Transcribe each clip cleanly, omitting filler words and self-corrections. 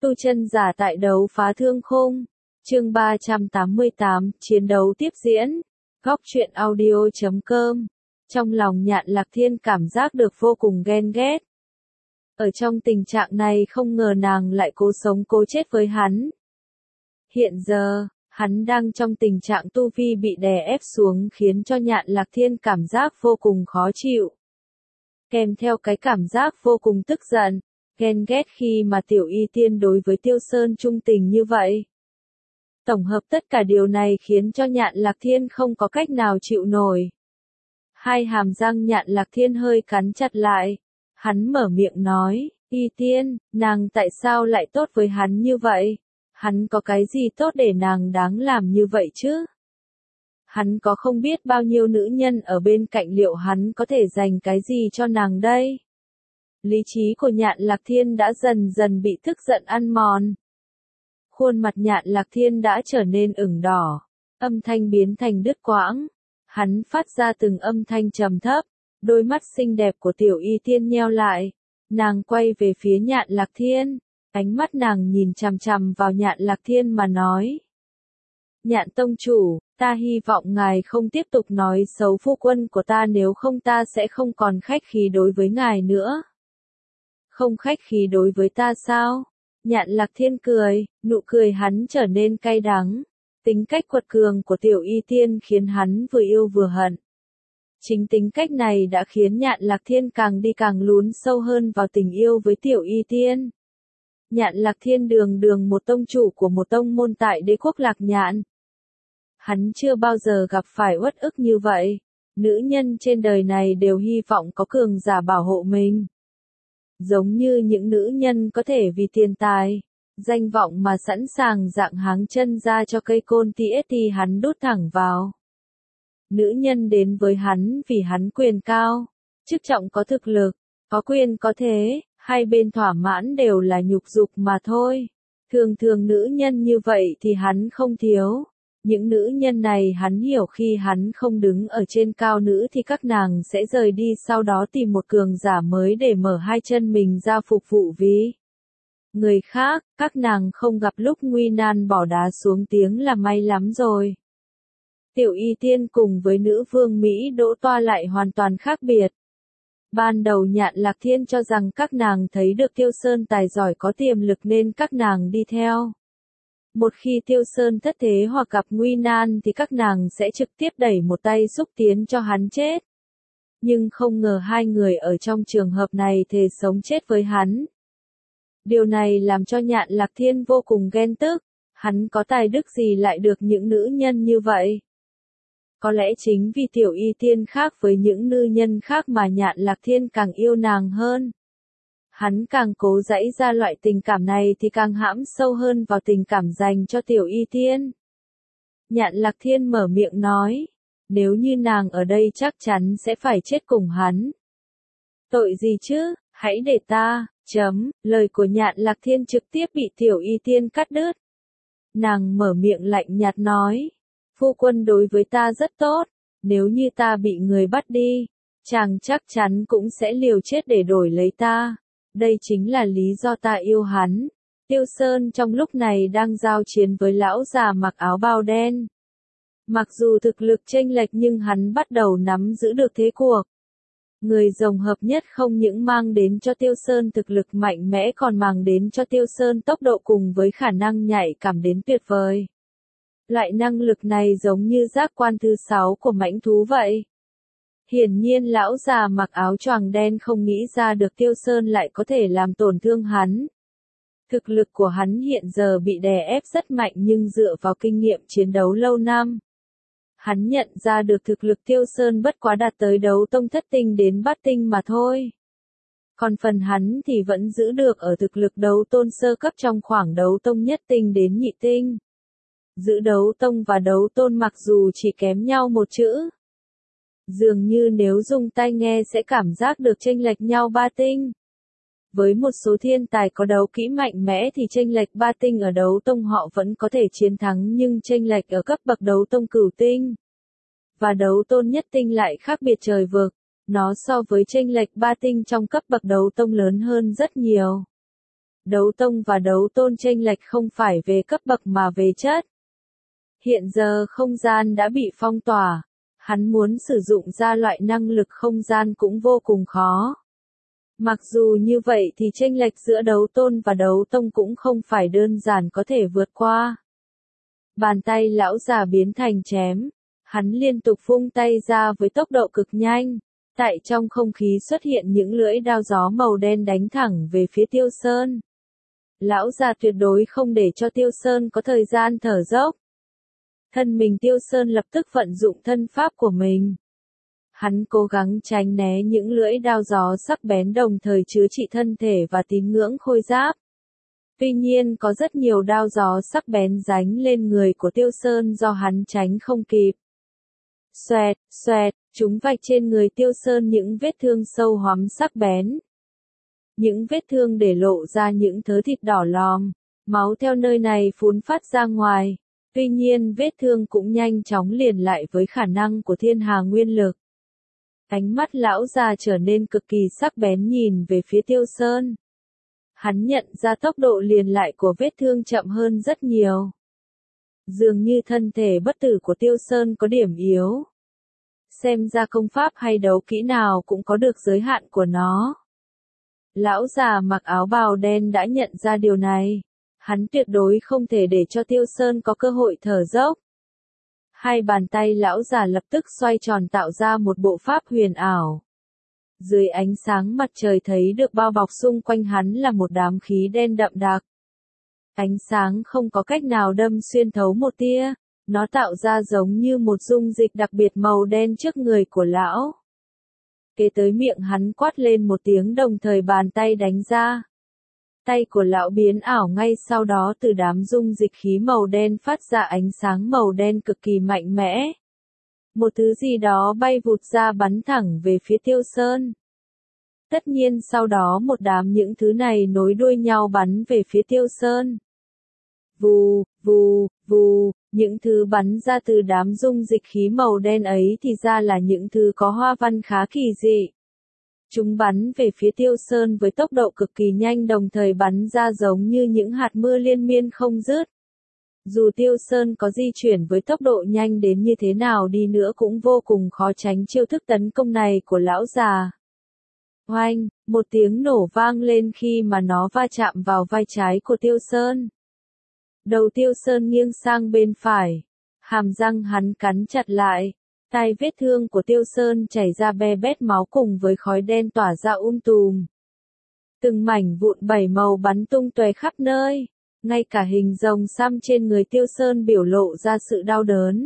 Tu chân giả tại đấu phá thương khung. Chương 388, chiến đấu tiếp diễn. Góc truyện audio.com. Trong lòng Nhạn Lạc Thiên cảm giác được vô cùng ghen ghét. Ở trong tình trạng này không ngờ nàng lại cố sống cố chết với hắn. Hiện giờ, hắn đang trong tình trạng tu vi bị đè ép xuống khiến cho Nhạn Lạc Thiên cảm giác vô cùng khó chịu. Kèm theo cái cảm giác vô cùng tức giận, ghen ghét khi mà Tiểu Y Tiên đối với Tiêu Sơn trung tình như vậy. Tổng hợp tất cả điều này khiến cho Nhạn Lạc Thiên không có cách nào chịu nổi. Hai hàm răng Nhạn Lạc Thiên hơi cắn chặt lại. Hắn mở miệng nói, Y Tiên, nàng tại sao lại tốt với hắn như vậy? Hắn có cái gì tốt để nàng đáng làm như vậy chứ? Hắn có không biết bao nhiêu nữ nhân ở bên cạnh, liệu hắn có thể dành cái gì cho nàng đây? Lý trí của Nhạn Lạc Thiên đã dần dần bị tức giận ăn mòn. Khuôn mặt Nhạn Lạc Thiên đã trở nên ửng đỏ, âm thanh biến thành đứt quãng. Hắn phát ra từng âm thanh trầm thấp, đôi mắt xinh đẹp của Tiểu Y Tiên nheo lại. Nàng quay về phía Nhạn Lạc Thiên, ánh mắt nàng nhìn chằm chằm vào Nhạn Lạc Thiên mà nói. Nhạn tông chủ, ta hy vọng ngài không tiếp tục nói xấu phu quân của ta, nếu không ta sẽ không còn khách khí đối với ngài nữa. Không khách khí đối với ta sao? Nhạn Lạc Thiên cười, nụ cười hắn trở nên cay đắng. Tính cách quật cường của Tiểu Y Tiên khiến hắn vừa yêu vừa hận. Chính tính cách này đã khiến Nhạn Lạc Thiên càng đi càng lún sâu hơn vào tình yêu với Tiểu Y Tiên. Nhạn Lạc Thiên đường một tông chủ của một tông môn tại đế quốc Lạc Nhạn. Hắn chưa bao giờ gặp phải uất ức như vậy. Nữ nhân trên đời này đều hy vọng có cường giả bảo hộ mình. Giống như những nữ nhân có thể vì tiền tài, danh vọng mà sẵn sàng dạng háng chân ra cho cây côn tía thì hắn đút thẳng vào. Nữ nhân đến với hắn vì hắn quyền cao, chức trọng, có thực lực, có quyền có thế, hai bên thỏa mãn đều là nhục dục mà thôi. Thường thường nữ nhân như vậy thì hắn không thiếu. Những nữ nhân này hắn hiểu, khi hắn không đứng ở trên cao nữ thì các nàng sẽ rời đi, sau đó tìm một cường giả mới để mở hai chân mình ra phục vụ vì người khác. Các nàng không gặp lúc nguy nan bỏ đá xuống giếng là may lắm rồi. Tiểu Y Tiên cùng với nữ vương Mỹ Đỗ Toa lại hoàn toàn khác biệt. Ban đầu Nhạn Lạc Thiên cho rằng các nàng thấy được Tiêu Sơn tài giỏi có tiềm lực nên các nàng đi theo. Một khi Tiêu Sơn thất thế hoặc gặp nguy nan thì các nàng sẽ trực tiếp đẩy một tay xúc tiến cho hắn chết. Nhưng không ngờ hai người ở trong trường hợp này thề sống chết với hắn. Điều này làm cho Nhạn Lạc Thiên vô cùng ghen tức. Hắn có tài đức gì lại được những nữ nhân như vậy? Có lẽ chính vì Tiểu Y Tiên khác với những nữ nhân khác mà Nhạn Lạc Thiên càng yêu nàng hơn. Hắn càng cố giãy ra loại tình cảm này thì càng hãm sâu hơn vào tình cảm dành cho Tiểu Y Tiên. Nhạn Lạc Thiên mở miệng nói, nếu như nàng ở đây chắc chắn sẽ phải chết cùng hắn. Tội gì chứ, hãy để ta, lời của Nhạn Lạc Thiên trực tiếp bị Tiểu Y Tiên cắt đứt. Nàng mở miệng lạnh nhạt nói, phu quân đối với ta rất tốt, nếu như ta bị người bắt đi, chàng chắc chắn cũng sẽ liều chết để đổi lấy ta. Đây chính là lý do ta yêu hắn. Tiêu Sơn trong lúc này đang giao chiến với lão già mặc áo bào đen. Mặc dù thực lực chênh lệch nhưng hắn bắt đầu nắm giữ được thế cuộc. Người rồng hợp nhất không những mang đến cho Tiêu Sơn thực lực mạnh mẽ còn mang đến cho Tiêu Sơn tốc độ cùng với khả năng nhạy cảm đến tuyệt vời. Loại năng lực này giống như giác quan thứ 6 của mãnh thú vậy. Hiển nhiên lão già mặc áo choàng đen không nghĩ ra được Tiêu Sơn lại có thể làm tổn thương hắn. Thực lực của hắn hiện giờ bị đè ép rất mạnh nhưng dựa vào kinh nghiệm chiến đấu lâu năm. Hắn nhận ra được thực lực Tiêu Sơn bất quá đạt tới đấu tông thất tinh đến bát tinh mà thôi. Còn phần hắn thì vẫn giữ được ở thực lực đấu tôn sơ cấp trong khoảng đấu tông nhất tinh đến nhị tinh. Giữ đấu tông và đấu tôn mặc dù chỉ kém nhau một chữ. Dường như nếu dùng tai nghe sẽ cảm giác được chênh lệch nhau 3 tinh. Với một số thiên tài có đấu kỹ mạnh mẽ thì chênh lệch 3 tinh ở đấu tông họ vẫn có thể chiến thắng, nhưng chênh lệch ở cấp bậc đấu tông cửu tinh và đấu tôn nhất tinh lại khác biệt trời vực. Nó so với chênh lệch 3 tinh trong cấp bậc đấu tông lớn hơn rất nhiều. Đấu tông và đấu tôn chênh lệch không phải về cấp bậc mà về chất. Hiện giờ không gian đã bị phong tỏa, hắn muốn sử dụng ra loại năng lực không gian cũng vô cùng khó. Mặc dù như vậy thì chênh lệch giữa đấu tôn và đấu tông cũng không phải đơn giản có thể vượt qua. Bàn tay lão già biến thành chém, hắn liên tục vung tay ra với tốc độ cực nhanh. Tại trong không khí xuất hiện những lưỡi đao gió màu đen đánh thẳng về phía Tiêu Sơn. Lão già tuyệt đối không để cho Tiêu Sơn có thời gian thở dốc. Thân mình Tiêu Sơn lập tức vận dụng thân pháp của mình. Hắn cố gắng tránh né những lưỡi đao gió sắc bén đồng thời chữa trị thân thể và tín ngưỡng khôi giáp. Tuy nhiên có rất nhiều đao gió sắc bén giánh lên người của Tiêu Sơn do hắn tránh không kịp. Xoẹt, xoẹt, chúng vạch trên người Tiêu Sơn những vết thương sâu hoắm sắc bén. Những vết thương để lộ ra những thớ thịt đỏ lòm, máu theo nơi này phún phát ra ngoài. Tuy nhiên vết thương cũng nhanh chóng liền lại với khả năng của thiên hà nguyên lực. Ánh mắt lão già trở nên cực kỳ sắc bén nhìn về phía Tiêu Sơn. Hắn nhận ra tốc độ liền lại của vết thương chậm hơn rất nhiều. Dường như thân thể bất tử của Tiêu Sơn có điểm yếu. Xem ra công pháp hay đấu kỹ nào cũng có được giới hạn của nó. Lão già mặc áo bào đen đã nhận ra điều này. Hắn tuyệt đối không thể để cho Tiêu Sơn có cơ hội thở dốc. Hai bàn tay lão già lập tức xoay tròn tạo ra một bộ pháp huyền ảo. Dưới ánh sáng mặt trời thấy được bao bọc xung quanh hắn là một đám khí đen đậm đặc. Ánh sáng không có cách nào đâm xuyên thấu một tia, nó tạo ra giống như một dung dịch đặc biệt màu đen trước người của lão. Kế tới miệng hắn quát lên một tiếng đồng thời bàn tay đánh ra. Tay của lão biến ảo ngay sau đó từ đám dung dịch khí màu đen phát ra ánh sáng màu đen cực kỳ mạnh mẽ. Một thứ gì đó bay vụt ra bắn thẳng về phía Tiêu Sơn. Tất nhiên sau đó một đám những thứ này nối đuôi nhau bắn về phía Tiêu Sơn. Vù, vù, vù, những thứ bắn ra từ đám dung dịch khí màu đen ấy thì ra là những thứ có hoa văn khá kỳ dị. Chúng bắn về phía Tiêu Sơn với tốc độ cực kỳ nhanh đồng thời bắn ra giống như những hạt mưa liên miên không dứt. Dù Tiêu Sơn có di chuyển với tốc độ nhanh đến như thế nào đi nữa cũng vô cùng khó tránh chiêu thức tấn công này của lão già. Oanh, một tiếng nổ vang lên khi mà nó va chạm vào vai trái của Tiêu Sơn. Đầu Tiêu Sơn nghiêng sang bên phải. Hàm răng hắn cắn chặt lại. Tai vết thương của Tiêu Sơn chảy ra be bét máu cùng với khói đen tỏa ra tùm. Từng mảnh vụn bảy màu bắn tung tóe khắp nơi. Ngay cả hình rồng xăm trên người Tiêu Sơn biểu lộ ra sự đau đớn.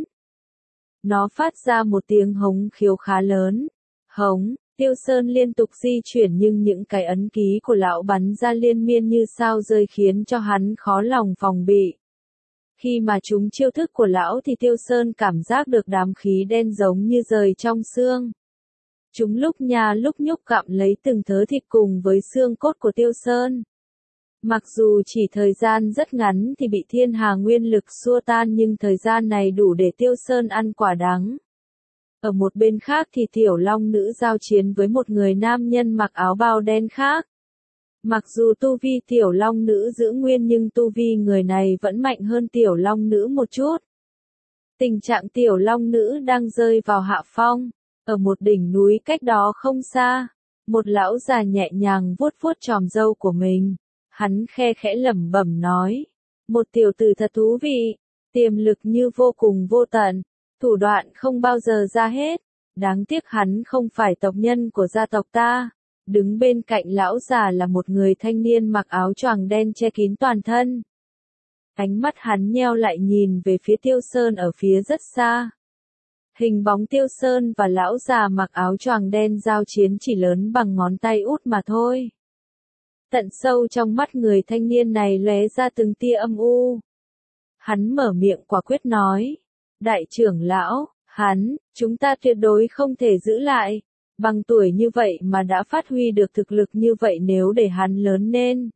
Nó phát ra một tiếng hống khiếu khá lớn. Hống, Tiêu Sơn liên tục di chuyển nhưng những cái ấn ký của lão bắn ra liên miên như sao rơi khiến cho hắn khó lòng phòng bị. Khi mà chúng chiêu thức của lão thì Tiêu Sơn cảm giác được đám khí đen giống như rời trong xương. Chúng lúc nha lúc nhúc gặm lấy từng thớ thịt cùng với xương cốt của Tiêu Sơn. Mặc dù chỉ thời gian rất ngắn thì bị thiên hà nguyên lực xua tan nhưng thời gian này đủ để Tiêu Sơn ăn quả đắng. Ở một bên khác thì tiểu long nữ giao chiến với một người nam nhân mặc áo bào đen khác. Mặc dù tu vi tiểu long nữ giữ nguyên nhưng tu vi người này vẫn mạnh hơn tiểu long nữ một chút. Tình trạng tiểu long nữ đang rơi vào hạ phong. Ở một đỉnh núi cách đó không xa, một lão già nhẹ nhàng vuốt vuốt chòm râu của mình. Hắn khe khẽ lẩm bẩm nói. Một tiểu tử thật thú vị, tiềm lực như vô cùng vô tận, thủ đoạn không bao giờ ra hết. Đáng tiếc hắn không phải tộc nhân của gia tộc ta. Đứng bên cạnh lão già là một người thanh niên mặc áo choàng đen che kín toàn thân. Ánh mắt hắn nheo lại nhìn về phía Tiêu Sơn ở phía rất xa. Hình bóng Tiêu Sơn và lão già mặc áo choàng đen giao chiến chỉ lớn bằng ngón tay út mà thôi. Tận sâu trong mắt người thanh niên này lóe ra từng tia âm u. Hắn mở miệng quả quyết nói. Đại trưởng lão, chúng ta tuyệt đối không thể giữ lại. Bằng tuổi như vậy mà đã phát huy được thực lực như vậy nếu để hắn lớn lên.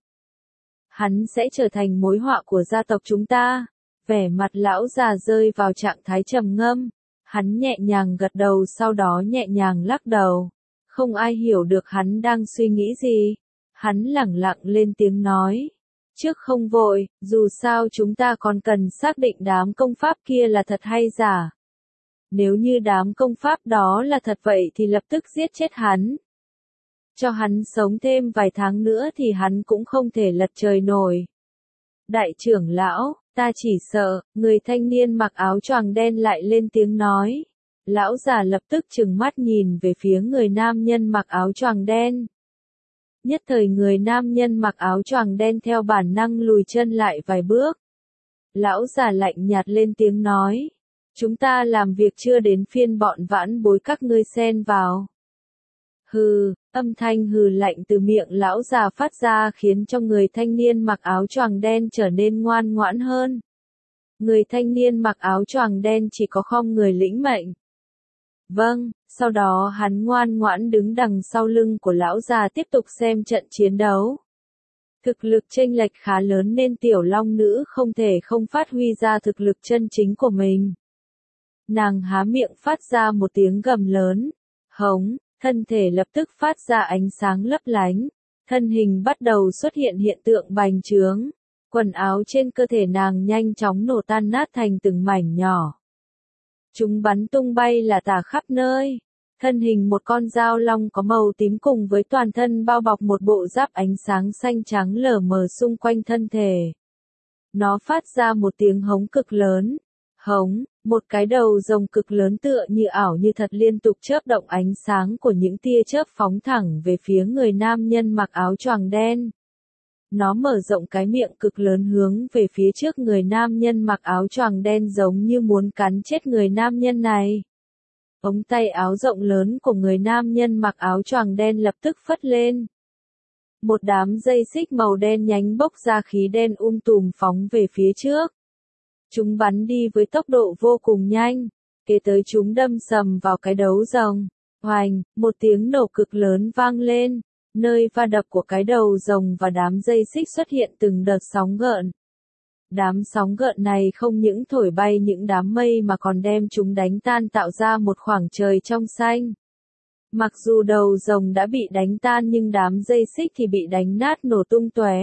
Hắn sẽ trở thành mối họa của gia tộc chúng ta. Vẻ mặt lão già rơi vào trạng thái trầm ngâm. Hắn nhẹ nhàng gật đầu sau đó nhẹ nhàng lắc đầu. Không ai hiểu được hắn đang suy nghĩ gì. Hắn lẳng lặng lên tiếng nói. Trước không vội, dù sao chúng ta còn cần xác định đám công pháp kia là thật hay giả. Nếu như đám công pháp đó là thật vậy thì lập tức giết chết hắn. Cho hắn sống thêm vài tháng nữa thì hắn cũng không thể lật trời nổi. Đại trưởng lão, ta chỉ sợ, người thanh niên mặc áo choàng đen lại lên tiếng nói. Lão già lập tức trừng mắt nhìn về phía người nam nhân mặc áo choàng đen. Nhất thời người nam nhân mặc áo choàng đen theo bản năng lùi chân lại vài bước. Lão già lạnh nhạt lên tiếng nói. Chúng ta làm việc chưa đến phiên bọn vãn bối các ngươi xen vào. Hừ, âm thanh hừ lạnh từ miệng lão già phát ra khiến cho người thanh niên mặc áo choàng đen trở nên ngoan ngoãn hơn. Người thanh niên mặc áo choàng đen chỉ có khom người lĩnh mệnh. Vâng, sau đó hắn ngoan ngoãn đứng đằng sau lưng của lão già tiếp tục xem trận chiến đấu. Thực lực chênh lệch khá lớn nên tiểu long nữ không thể không phát huy ra thực lực chân chính của mình. Nàng há miệng phát ra một tiếng gầm lớn, hống, thân thể lập tức phát ra ánh sáng lấp lánh, thân hình bắt đầu xuất hiện hiện tượng bành trướng, quần áo trên cơ thể nàng nhanh chóng nổ tan nát thành từng mảnh nhỏ. Chúng bắn tung bay là tả khắp nơi, thân hình một con dao long có màu tím cùng với toàn thân bao bọc một bộ giáp ánh sáng xanh trắng lờ mờ xung quanh thân thể. Nó phát ra một tiếng hống cực lớn, hống. Một cái đầu rồng cực lớn tựa như ảo như thật liên tục chớp động ánh sáng của những tia chớp phóng thẳng về phía người nam nhân mặc áo choàng đen. Nó mở rộng cái miệng cực lớn hướng về phía trước người nam nhân mặc áo choàng đen giống như muốn cắn chết người nam nhân này. Ống tay áo rộng lớn của người nam nhân mặc áo choàng đen lập tức phất lên. Một đám dây xích màu đen nhánh bốc ra khí đen tùm phóng về phía trước. Chúng bắn đi với tốc độ vô cùng nhanh, kế tới chúng đâm sầm vào cái đấu rồng. Oành, một tiếng nổ cực lớn vang lên, nơi va đập của cái đầu rồng và đám dây xích xuất hiện từng đợt sóng gợn. Đám sóng gợn này không những thổi bay những đám mây mà còn đem chúng đánh tan tạo ra một khoảng trời trong xanh. Mặc dù đầu rồng đã bị đánh tan nhưng đám dây xích thì bị đánh nát nổ tung tóe.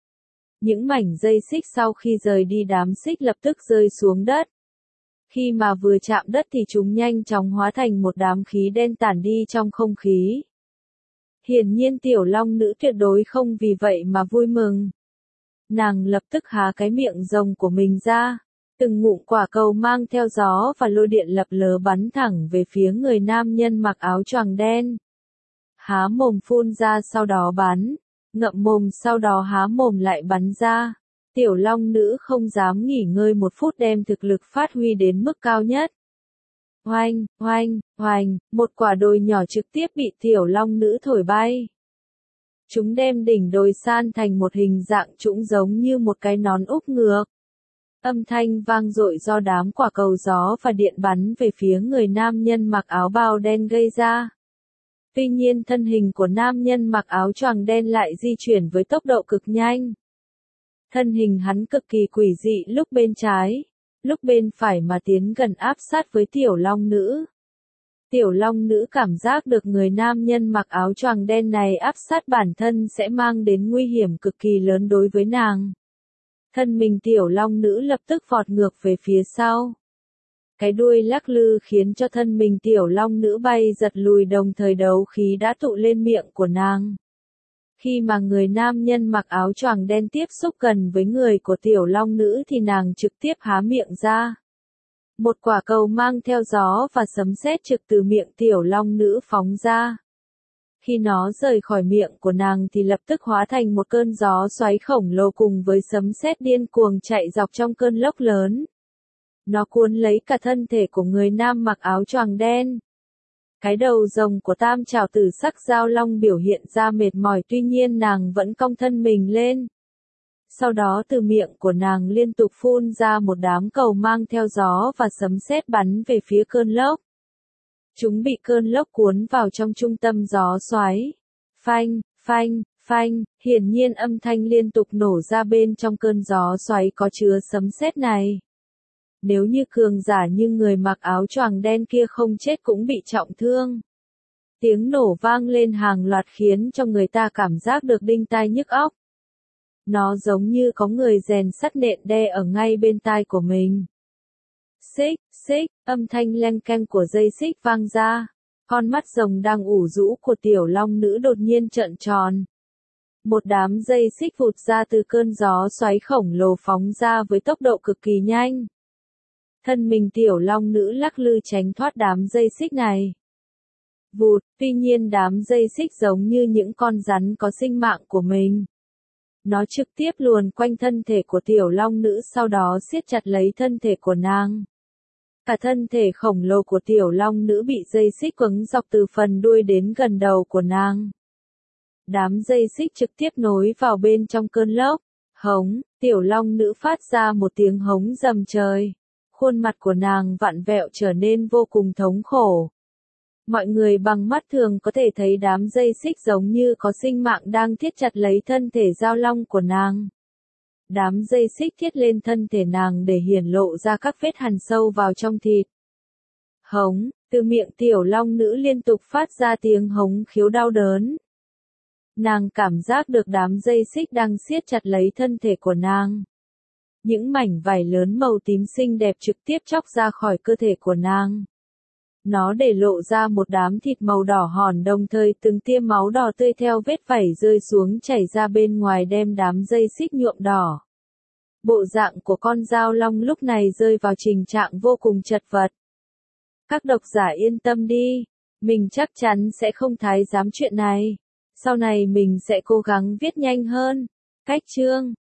Những mảnh dây xích sau khi rời đi đám xích lập tức rơi xuống đất. Khi mà vừa chạm đất thì chúng nhanh chóng hóa thành một đám khí đen tản đi trong không khí. Hiển nhiên tiểu long nữ tuyệt đối không vì vậy mà vui mừng. Nàng lập tức há cái miệng rồng của mình ra. Từng ngụm quả cầu mang theo gió và lôi điện lập lờ bắn thẳng về phía người nam nhân mặc áo choàng đen. Há mồm phun ra sau đó bắn. Ngậm mồm sau đó há mồm lại bắn ra. Tiểu long nữ không dám nghỉ ngơi một phút đem thực lực phát huy đến mức cao nhất. Oanh, oanh, oanh, một quả đồi nhỏ trực tiếp bị tiểu long nữ thổi bay. Chúng đem đỉnh đồi san thành một hình dạng trũng giống như một cái nón úp ngược. Âm thanh vang dội do đám quả cầu gió và điện bắn về phía người nam nhân mặc áo bào đen gây ra. Tuy nhiên thân hình của nam nhân mặc áo choàng đen lại di chuyển với tốc độ cực nhanh. Thân hình hắn cực kỳ quỷ dị lúc bên trái, lúc bên phải mà tiến gần áp sát với tiểu long nữ. Tiểu long nữ cảm giác được người nam nhân mặc áo choàng đen này áp sát bản thân sẽ mang đến nguy hiểm cực kỳ lớn đối với nàng. Thân mình tiểu long nữ lập tức vọt ngược về phía sau. Cái đuôi lắc lư khiến cho thân mình tiểu long nữ bay giật lùi đồng thời đấu khí đã tụ lên miệng của nàng. Khi mà người nam nhân mặc áo choàng đen tiếp xúc gần với người của tiểu long nữ thì nàng trực tiếp há miệng ra. Một quả cầu mang theo gió và sấm sét trực từ miệng tiểu long nữ phóng ra. Khi nó rời khỏi miệng của nàng thì lập tức hóa thành một cơn gió xoáy khổng lồ cùng với sấm sét điên cuồng chạy dọc trong cơn lốc lớn. Nó cuốn lấy cả thân thể của người nam mặc áo choàng đen. Cái đầu rồng của tam trảo tử sắc giao long biểu hiện ra mệt mỏi tuy nhiên nàng vẫn cong thân mình lên. Sau đó từ miệng của nàng liên tục phun ra một đám cầu mang theo gió và sấm sét bắn về phía cơn lốc. Chúng bị cơn lốc cuốn vào trong trung tâm gió xoáy. Phanh, phanh, phanh, hiển nhiên âm thanh liên tục nổ ra bên trong cơn gió xoáy có chứa sấm sét này. Nếu như cường giả như người mặc áo choàng đen kia không chết cũng bị trọng thương. Tiếng nổ vang lên hàng loạt khiến cho người ta cảm giác được đinh tai nhức óc. Nó giống như có người rèn sắt nện đe ở ngay bên tai của mình. Xích, xích, âm thanh leng keng của dây xích vang ra. Con mắt rồng đang ủ rũ của tiểu long nữ đột nhiên trợn tròn. Một đám dây xích vụt ra từ cơn gió xoáy khổng lồ phóng ra với tốc độ cực kỳ nhanh. Thân mình tiểu long nữ lắc lư tránh thoát đám dây xích này. Vụt, tuy nhiên đám dây xích giống như những con rắn có sinh mạng của mình. Nó trực tiếp luồn quanh thân thể của tiểu long nữ, sau đó siết chặt lấy thân thể của nàng. Cả thân thể khổng lồ của tiểu long nữ bị dây xích quấn dọc từ phần đuôi đến gần đầu của nàng. Đám dây xích trực tiếp nối vào bên trong cơn lốc. Hống, tiểu long nữ phát ra một tiếng hống rầm trời. Khuôn mặt của nàng vặn vẹo trở nên vô cùng thống khổ. Mọi người bằng mắt thường có thể thấy đám dây xích giống như có sinh mạng đang thiết chặt lấy thân thể giao long của nàng. Đám dây xích thiết lên thân thể nàng để hiển lộ ra các vết hằn sâu vào trong thịt. Hống, từ miệng tiểu long nữ liên tục phát ra tiếng hống khiếu đau đớn. Nàng cảm giác được đám dây xích đang siết chặt lấy thân thể của nàng. Những mảnh vải lớn màu tím xinh đẹp trực tiếp chóc ra khỏi cơ thể của nàng. Nó để lộ ra một đám thịt màu đỏ hòn, đồng thời từng tia máu đỏ tươi theo vết vảy rơi xuống chảy ra bên ngoài đem đám dây xích nhuộm đỏ. Bộ dạng của con dao long lúc này rơi vào tình trạng vô cùng chật vật. Các độc giả yên tâm đi, mình chắc chắn sẽ không thái giám chuyện này. Sau này mình sẽ cố gắng viết nhanh hơn. Cách chương